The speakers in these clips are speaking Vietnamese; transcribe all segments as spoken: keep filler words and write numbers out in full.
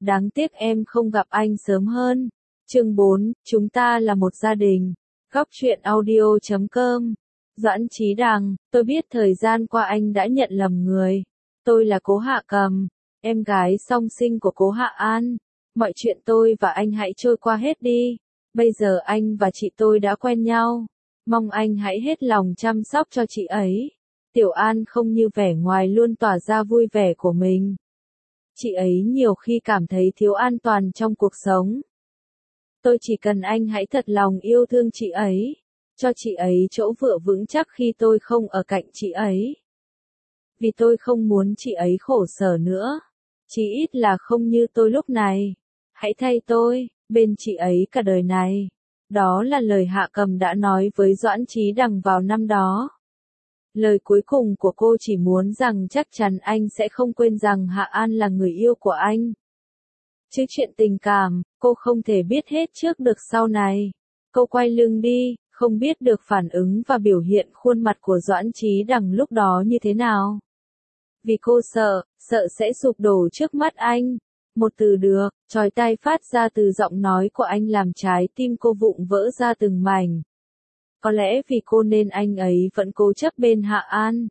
đáng tiếc em không gặp anh sớm hơn. Chương bốn, chúng ta là một gia đình. Góc truyện audio chấm com. Doãn Chí Đằng, tôi biết thời gian qua anh đã nhận lầm người. Tôi là Cố Hạ Cầm, em gái song sinh của Cố Hạ An. Mọi chuyện tôi và anh hãy trôi qua hết đi. Bây giờ anh và chị tôi đã quen nhau. Mong anh hãy hết lòng chăm sóc cho chị ấy. Tiểu An không như vẻ ngoài luôn tỏa ra vui vẻ của mình. Chị ấy nhiều khi cảm thấy thiếu an toàn trong cuộc sống. Tôi chỉ cần anh hãy thật lòng yêu thương chị ấy, cho chị ấy chỗ dựa vững chắc khi tôi không ở cạnh chị ấy. Vì tôi không muốn chị ấy khổ sở nữa, chí ít là không như tôi lúc này. Hãy thay tôi, bên chị ấy cả đời này. Đó là lời Hạ Cầm đã nói với Doãn Chí Đằng vào năm đó. Lời cuối cùng của cô chỉ muốn rằng chắc chắn anh sẽ không quên rằng Hạ An là người yêu của anh. Chứ chuyện tình cảm, cô không thể biết hết trước được sau này. Cô quay lưng đi, không biết được phản ứng và biểu hiện khuôn mặt của Doãn Chí Đằng lúc đó như thế nào. Vì cô sợ, sợ sẽ sụp đổ trước mắt anh. Một từ được, chói tai phát ra từ giọng nói của anh làm trái tim cô vụn vỡ ra từng mảnh. Có lẽ vì cô nên anh ấy vẫn cố chấp bên Hạ An.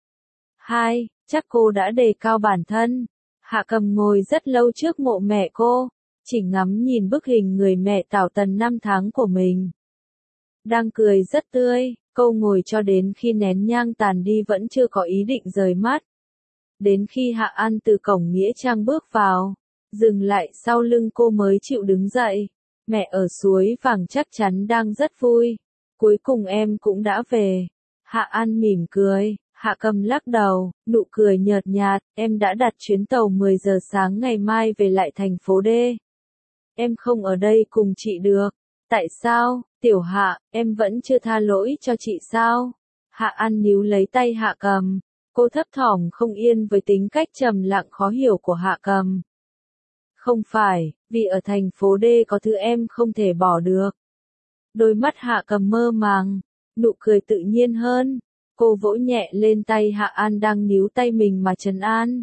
Hai, chắc cô đã đề cao bản thân. Hạ Cầm ngồi rất lâu trước mộ mẹ cô, chỉ ngắm nhìn bức hình người mẹ tảo tần năm tháng của mình. Đang cười rất tươi, cô ngồi cho đến khi nén nhang tàn đi vẫn chưa có ý định rời mắt. Đến khi Hạ An từ cổng nghĩa trang bước vào, dừng lại sau lưng cô mới chịu đứng dậy. Mẹ ở suối vàng chắc chắn đang rất vui. Cuối cùng em cũng đã về. Hạ An mỉm cười, Hạ Cầm lắc đầu, nụ cười nhợt nhạt, em đã đặt chuyến tàu mười giờ sáng ngày mai về lại thành phố D. Em không ở đây cùng chị được. Tại sao, Tiểu Hạ, em vẫn chưa tha lỗi cho chị sao? Hạ An níu lấy tay Hạ Cầm, cô thấp thỏm không yên với tính cách trầm lặng khó hiểu của Hạ Cầm. Không phải, vì ở thành phố D có thứ em không thể bỏ được. Đôi mắt Hạ Cầm mơ màng, nụ cười tự nhiên hơn. Cô vỗ nhẹ lên tay Hạ An đang níu tay mình mà trấn an.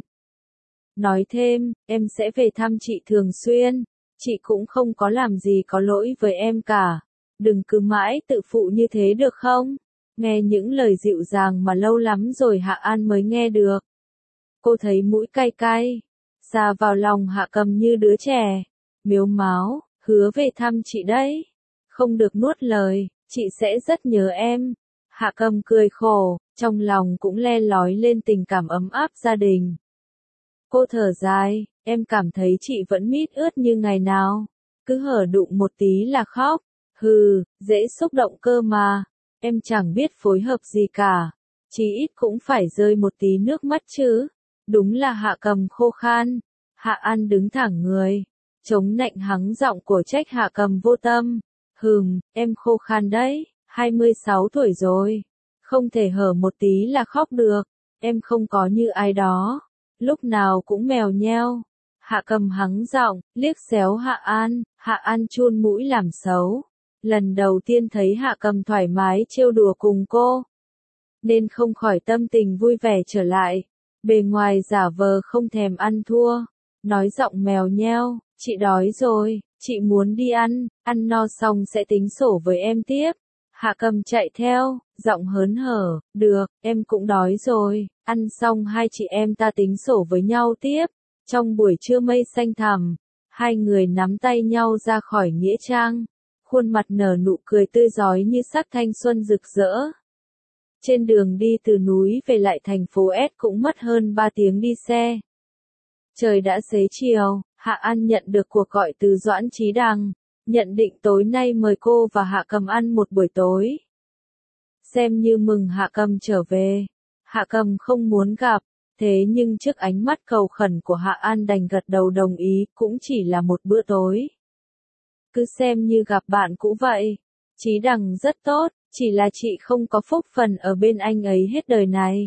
Nói thêm, em sẽ về thăm chị thường xuyên. Chị cũng không có làm gì có lỗi với em cả. Đừng cứ mãi tự phụ như thế được không? Nghe những lời dịu dàng mà lâu lắm rồi Hạ An mới nghe được. Cô thấy mũi cay cay, xa vào lòng Hạ Cầm như đứa trẻ. Miếu máo, hứa về thăm chị đấy. Không được nuốt lời, chị sẽ rất nhớ em. Hạ Cầm cười khổ, trong lòng cũng le lói lên tình cảm ấm áp gia đình. Cô thở dài, em cảm thấy chị vẫn mít ướt như ngày nào. Cứ hở đụng một tí là khóc. Hừ, dễ xúc động cơ mà. Em chẳng biết phối hợp gì cả. Chí ít cũng phải rơi một tí nước mắt chứ. Đúng là Hạ Cầm khô khan. Hạ An đứng thẳng người, chống nạnh hắng giọng của trách Hạ Cầm vô tâm. Hừm, em khô khan đấy, hai mươi sáu tuổi rồi. Không thể hở một tí là khóc được. Em không có như ai đó. Lúc nào cũng mèo nheo. Hạ Cầm hắng giọng, liếc xéo Hạ An. Hạ An chun mũi làm xấu. Lần đầu tiên thấy Hạ Cầm thoải mái trêu đùa cùng cô, nên không khỏi tâm tình vui vẻ trở lại. Bề ngoài giả vờ không thèm ăn thua, nói giọng mèo nheo, chị đói rồi, chị muốn đi ăn, ăn no xong sẽ tính sổ với em tiếp. Hạ Cầm chạy theo, giọng hớn hở, được, em cũng đói rồi, ăn xong hai chị em ta tính sổ với nhau tiếp. Trong buổi trưa mây xanh thẳm, hai người nắm tay nhau ra khỏi nghĩa trang, khuôn mặt nở nụ cười tươi rói như sắc thanh xuân rực rỡ. Trên đường đi từ núi về lại thành phố S cũng mất hơn ba tiếng đi xe. Trời đã xế chiều, Hạ An nhận được cuộc gọi từ Doãn Chí Đằng, nhận định tối nay mời cô và Hạ Cầm ăn một buổi tối. Xem như mừng Hạ Cầm trở về. Hạ Cầm không muốn gặp, thế nhưng trước ánh mắt cầu khẩn của Hạ An đành gật đầu đồng ý, cũng chỉ là một bữa tối. Cứ xem như gặp bạn cũ vậy. Chí Đằng rất tốt, chỉ là chị không có phúc phần ở bên anh ấy hết đời này.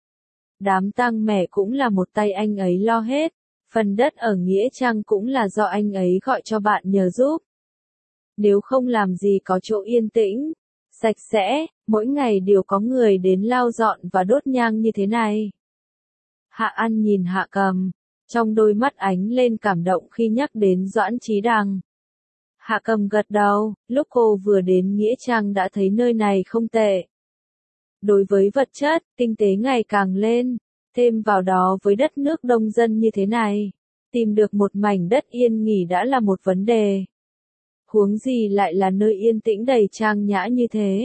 Đám tang mẹ cũng là một tay anh ấy lo hết, phần đất ở nghĩa trang cũng là do anh ấy gọi cho bạn nhờ giúp. Nếu không làm gì có chỗ yên tĩnh, sạch sẽ, mỗi ngày đều có người đến lau dọn và đốt nhang như thế này. Hạ An nhìn Hạ Cầm, trong đôi mắt ánh lên cảm động khi nhắc đến Doãn Chí Đằng. Hạ Cầm gật đầu, lúc cô vừa đến Nghĩa Trang đã thấy nơi này không tệ. Đối với vật chất, kinh tế ngày càng lên, thêm vào đó với đất nước đông dân như thế này, tìm được một mảnh đất yên nghỉ đã là một vấn đề. Huống gì lại là nơi yên tĩnh đầy trang nhã như thế.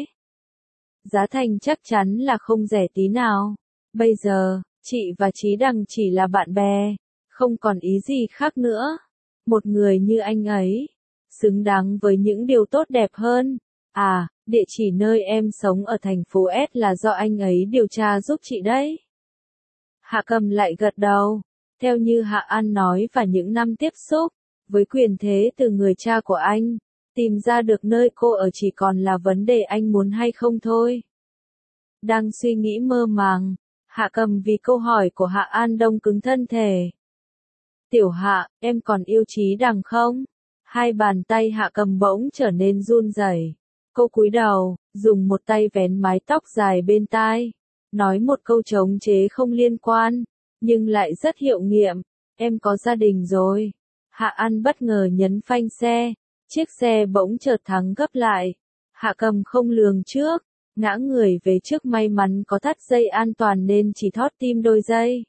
Giá thành chắc chắn là không rẻ tí nào. Bây giờ, chị và Chí Đằng chỉ là bạn bè, không còn ý gì khác nữa. Một người như anh ấy, xứng đáng với những điều tốt đẹp hơn. À, địa chỉ nơi em sống ở thành phố S là do anh ấy điều tra giúp chị đấy. Hạ Cầm lại gật đầu. Theo như Hạ An nói và những năm tiếp xúc, với quyền thế từ người cha của anh, tìm ra được nơi cô ở chỉ còn là vấn đề anh muốn hay không thôi. Đang suy nghĩ mơ màng, Hạ Cầm vì câu hỏi của Hạ An đông cứng thân thể. Tiểu Hạ, em còn yêu Chí Đằng không? Hai bàn tay Hạ Cầm bỗng trở nên run rẩy. Cô cúi đầu, dùng một tay vén mái tóc dài bên tai, nói một câu trống chế không liên quan, nhưng lại rất hiệu nghiệm. Em có gia đình rồi. Hạ An bất ngờ nhấn phanh xe, chiếc xe bỗng chợt thắng gấp lại. Hạ Cầm không lường trước, ngã người về trước, may mắn có thắt dây an toàn nên chỉ thót tim đôi giây.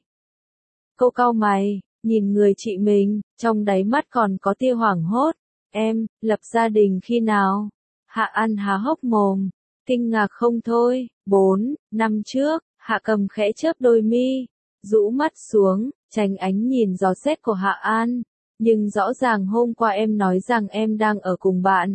Cô cau mày, nhìn người chị mình, trong đáy mắt còn có tia hoảng hốt. Em, lập gia đình khi nào? Hạ An há hốc mồm, kinh ngạc không thôi. Bốn năm trước, Hạ Cầm khẽ chớp đôi mi, rũ mắt xuống, tránh ánh nhìn gió xét của Hạ An. Nhưng rõ ràng hôm qua em nói rằng em đang ở cùng bạn.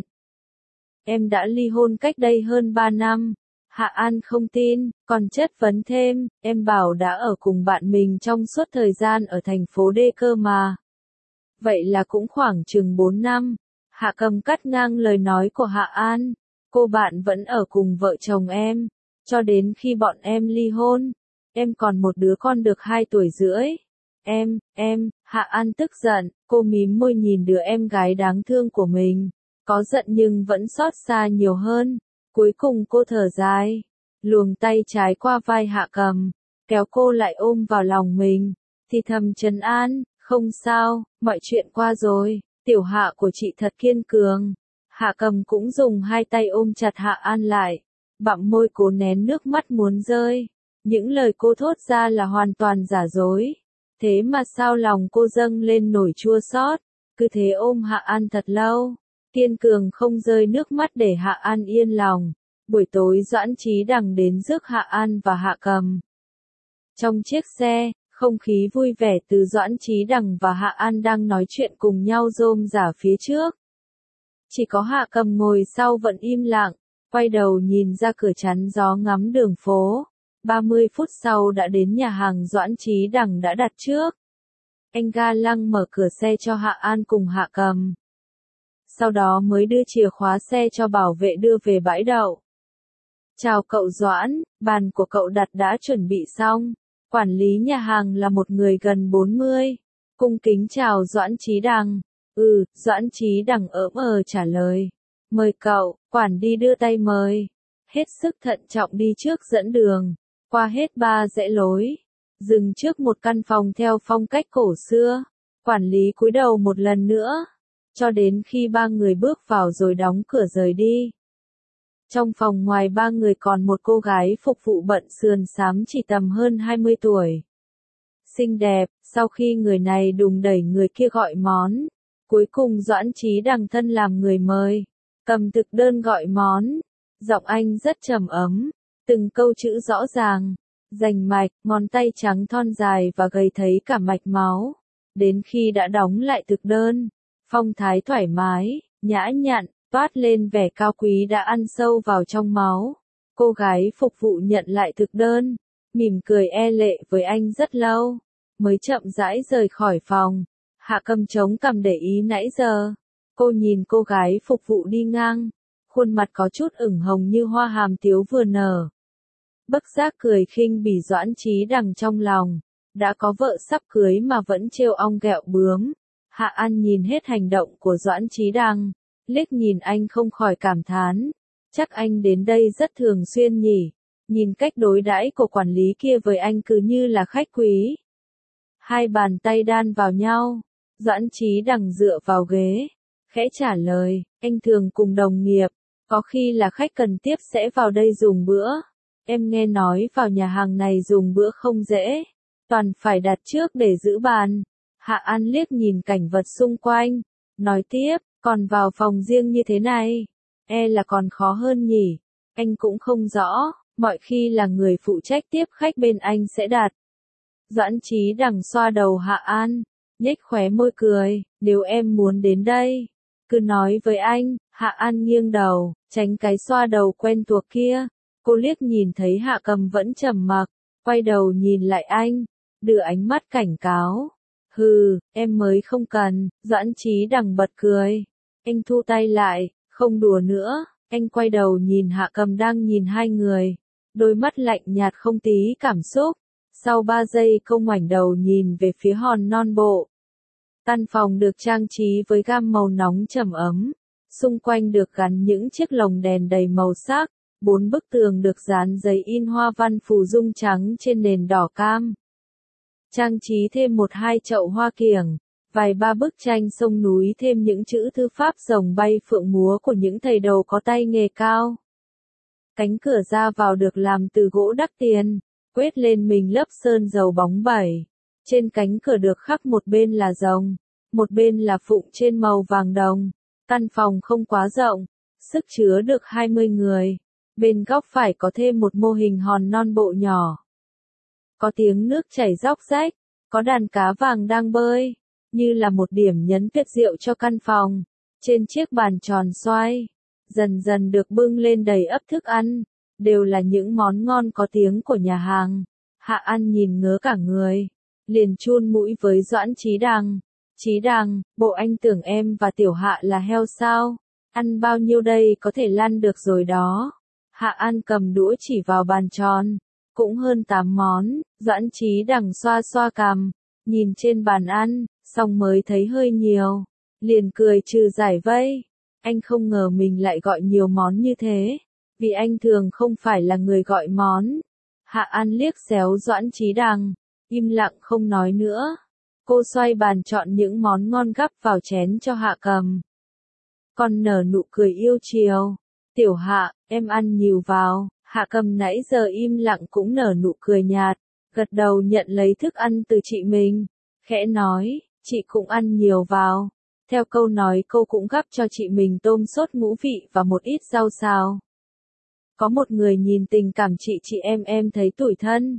Em đã ly hôn cách đây hơn ba năm. Hạ An không tin, còn chất vấn thêm, em bảo đã ở cùng bạn mình trong suốt thời gian ở thành phố D cơ mà. Vậy là cũng khoảng chừng bốn năm. Hạ Cầm cắt ngang lời nói của Hạ An. Cô bạn vẫn ở cùng vợ chồng em, cho đến khi bọn em ly hôn. Em còn một đứa con được hai tuổi rưỡi. Em, em, Hạ An tức giận, cô mím môi nhìn đứa em gái đáng thương của mình. Có giận nhưng vẫn xót xa nhiều hơn. Cuối cùng cô thở dài, luồng tay trái qua vai Hạ Cầm, kéo cô lại ôm vào lòng mình, thì thầm trấn an, không sao, mọi chuyện qua rồi, tiểu Hạ của chị thật kiên cường. Hạ Cầm cũng dùng hai tay ôm chặt Hạ An lại, bặm môi cố nén nước mắt muốn rơi. Những lời cô thốt ra là hoàn toàn giả dối. Thế mà sao lòng cô dâng lên nổi chua xót, cứ thế ôm Hạ An thật lâu. Kiên cường không rơi nước mắt để Hạ An yên lòng. Buổi tối Doãn Chí Đằng đến rước Hạ An và Hạ Cầm. Trong chiếc xe, không khí vui vẻ từ Doãn Chí Đằng và Hạ An đang nói chuyện cùng nhau rôm rả phía trước. Chỉ có Hạ Cầm ngồi sau vẫn im lặng, quay đầu nhìn ra cửa chắn gió ngắm đường phố. ba mươi phút sau đã đến nhà hàng Doãn Chí Đằng đã đặt trước. Anh ga lăng mở cửa xe cho Hạ An cùng Hạ Cầm. Sau đó mới đưa chìa khóa xe cho bảo vệ đưa về bãi đậu. Chào cậu Doãn, bàn của cậu đặt đã chuẩn bị xong. Quản lý nhà hàng là một người gần bốn mươi. Cung kính chào Doãn Chí Đằng. Ừ, Doãn Chí Đằng ỡm ờ trả lời. Mời cậu, quản đi đưa tay mời. Hết sức thận trọng đi trước dẫn đường. Qua hết ba rẽ lối. Dừng trước một căn phòng theo phong cách cổ xưa. Quản lý cúi đầu một lần nữa. Cho đến khi ba người bước vào rồi đóng cửa rời đi. Trong phòng ngoài ba người còn một cô gái phục vụ bận sườn xám chỉ tầm hơn hai mươi tuổi. Xinh đẹp, sau khi người này đùng đẩy người kia gọi món. Cuối cùng Doãn Chí Đằng thân làm người mời. Cầm thực đơn gọi món. Giọng anh rất trầm ấm. Từng câu chữ rõ ràng. Rành mạch, ngón tay trắng thon dài và gầy thấy cả mạch máu. Đến khi đã đóng lại thực đơn. Phong thái thoải mái, nhã nhặn, toát lên vẻ cao quý đã ăn sâu vào trong máu. Cô gái phục vụ nhận lại thực đơn, mỉm cười e lệ với anh rất lâu, mới chậm rãi rời khỏi phòng. Hạ Cầm chống cằm để ý nãy giờ. Cô nhìn cô gái phục vụ đi ngang, khuôn mặt có chút ửng hồng như hoa hàm tiếu vừa nở. Bất giác cười khinh bỉ Doãn Chí Đằng trong lòng, đã có vợ sắp cưới mà vẫn trêu ong ghẹo bướm. Hạ An nhìn hết hành động của Doãn Chí Đằng, liếc nhìn anh không khỏi cảm thán, chắc anh đến đây rất thường xuyên nhỉ, nhìn cách đối đãi của quản lý kia với anh cứ như là khách quý. Hai bàn tay đan vào nhau, Doãn Chí Đằng dựa vào ghế, khẽ trả lời, anh thường cùng đồng nghiệp, có khi là khách cần tiếp sẽ vào đây dùng bữa. Em nghe nói vào nhà hàng này dùng bữa không dễ, toàn phải đặt trước để giữ bàn. Hạ An liếc nhìn cảnh vật xung quanh, nói tiếp, còn vào phòng riêng như thế này, e là còn khó hơn nhỉ. Anh cũng không rõ, mọi khi là người phụ trách tiếp khách bên anh sẽ đặt. Doãn Chí Đằng xoa đầu Hạ An, nhếch khóe môi cười, nếu em muốn đến đây, cứ nói với anh. Hạ An nghiêng đầu, tránh cái xoa đầu quen thuộc kia. Cô liếc nhìn thấy Hạ Cầm vẫn trầm mặc, quay đầu nhìn lại anh, đưa ánh mắt cảnh cáo. Hừ, em mới không cần. Doãn Chí Đằng bật cười. Anh thu tay lại, không đùa nữa. Anh quay đầu nhìn Hạ Cầm đang nhìn hai người, đôi mắt lạnh nhạt không tí cảm xúc. Sau ba giây cô ngoảnh đầu nhìn về phía hòn non bộ. Căn phòng được trang trí với gam màu nóng trầm ấm, xung quanh được gắn những chiếc lồng đèn đầy màu sắc, bốn bức tường được dán giấy in hoa văn phù dung trắng trên nền đỏ cam. Trang trí thêm một hai chậu hoa kiểng, vài ba bức tranh sông núi thêm những chữ thư pháp rồng bay phượng múa của những thầy đầu có tay nghề cao. Cánh cửa ra vào được làm từ gỗ đắt tiền, quét lên mình lớp sơn dầu bóng bẩy. Trên cánh cửa được khắc một bên là rồng, một bên là phụng trên màu vàng đồng. Căn phòng không quá rộng, sức chứa được hai mươi người. Bên góc phải có thêm một mô hình hòn non bộ nhỏ. Có tiếng nước chảy róc rách, có đàn cá vàng đang bơi, như là một điểm nhấn tuyệt diệu cho căn phòng. Trên chiếc bàn tròn xoay, dần dần được bưng lên đầy ắp thức ăn, đều là những món ngon có tiếng của nhà hàng. Hạ An nhìn ngớ cả người, liền chun mũi với Doãn Chí Đằng. Chí Đằng, bộ anh tưởng em và Tiểu Hạ là heo sao? Ăn bao nhiêu đây có thể lăn được rồi đó. Hạ An cầm đũa chỉ vào bàn tròn, cũng hơn tám món. Doãn Chí Đằng xoa xoa cằm, nhìn trên bàn ăn, xong mới thấy hơi nhiều, liền cười trừ giải vây. Anh không ngờ mình lại gọi nhiều món như thế, vì anh thường không phải là người gọi món. Hạ An liếc xéo Doãn Chí Đằng, im lặng không nói nữa. Cô xoay bàn chọn những món ngon gắp vào chén cho Hạ Cầm. Còn nở nụ cười yêu chiều. Tiểu Hạ, em ăn nhiều vào. Hạ Cầm nãy giờ im lặng cũng nở nụ cười nhạt, gật đầu nhận lấy thức ăn từ chị mình, khẽ nói, chị cũng ăn nhiều vào. Theo câu nói cô cũng gắp cho chị mình tôm sốt ngũ vị và một ít rau xào. Có một người nhìn tình cảm chị chị em em thấy tủi thân.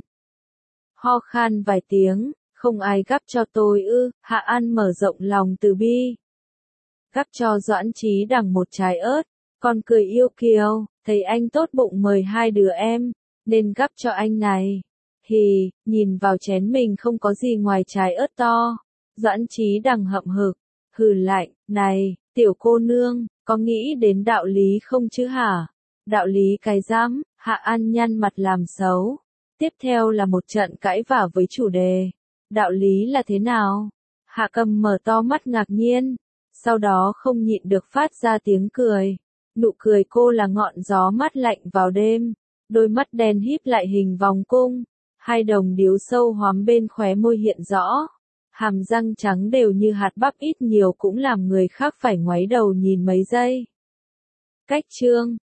Ho khan vài tiếng, không ai gắp cho tôi ư? Hạ An mở rộng lòng từ bi. Gắp cho Doãn Chí Đằng một trái ớt, còn cười yêu kiều, thấy anh tốt bụng mời hai đứa em, nên gắp cho anh này. Hì, nhìn vào chén mình không có gì ngoài trái ớt to. Doãn Chí Đằng hậm hực, hừ lạnh, này, tiểu cô nương, có nghĩ đến đạo lý không chứ hả? Đạo lý cái rắm. Hạ An nhăn mặt làm xấu. Tiếp theo là một trận cãi vã với chủ đề. Đạo lý là thế nào? Hạ Cầm mở to mắt ngạc nhiên, sau đó không nhịn được phát ra tiếng cười. Nụ cười cô là ngọn gió mát lạnh vào đêm, đôi mắt đen híp lại hình vòng cung, hai đồng điếu sâu hoắm bên khóe môi hiện rõ, hàm răng trắng đều như hạt bắp ít nhiều cũng làm người khác phải ngoáy đầu nhìn mấy giây. Cách chương